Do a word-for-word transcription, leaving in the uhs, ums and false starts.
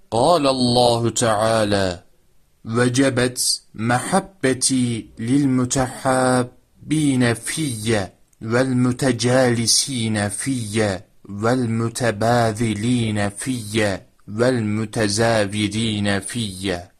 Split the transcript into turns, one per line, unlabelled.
قال الله تعالى: وجبت محبتي للمتحابين في والمتجالسين في والمتباذلين في والمتزاودين في.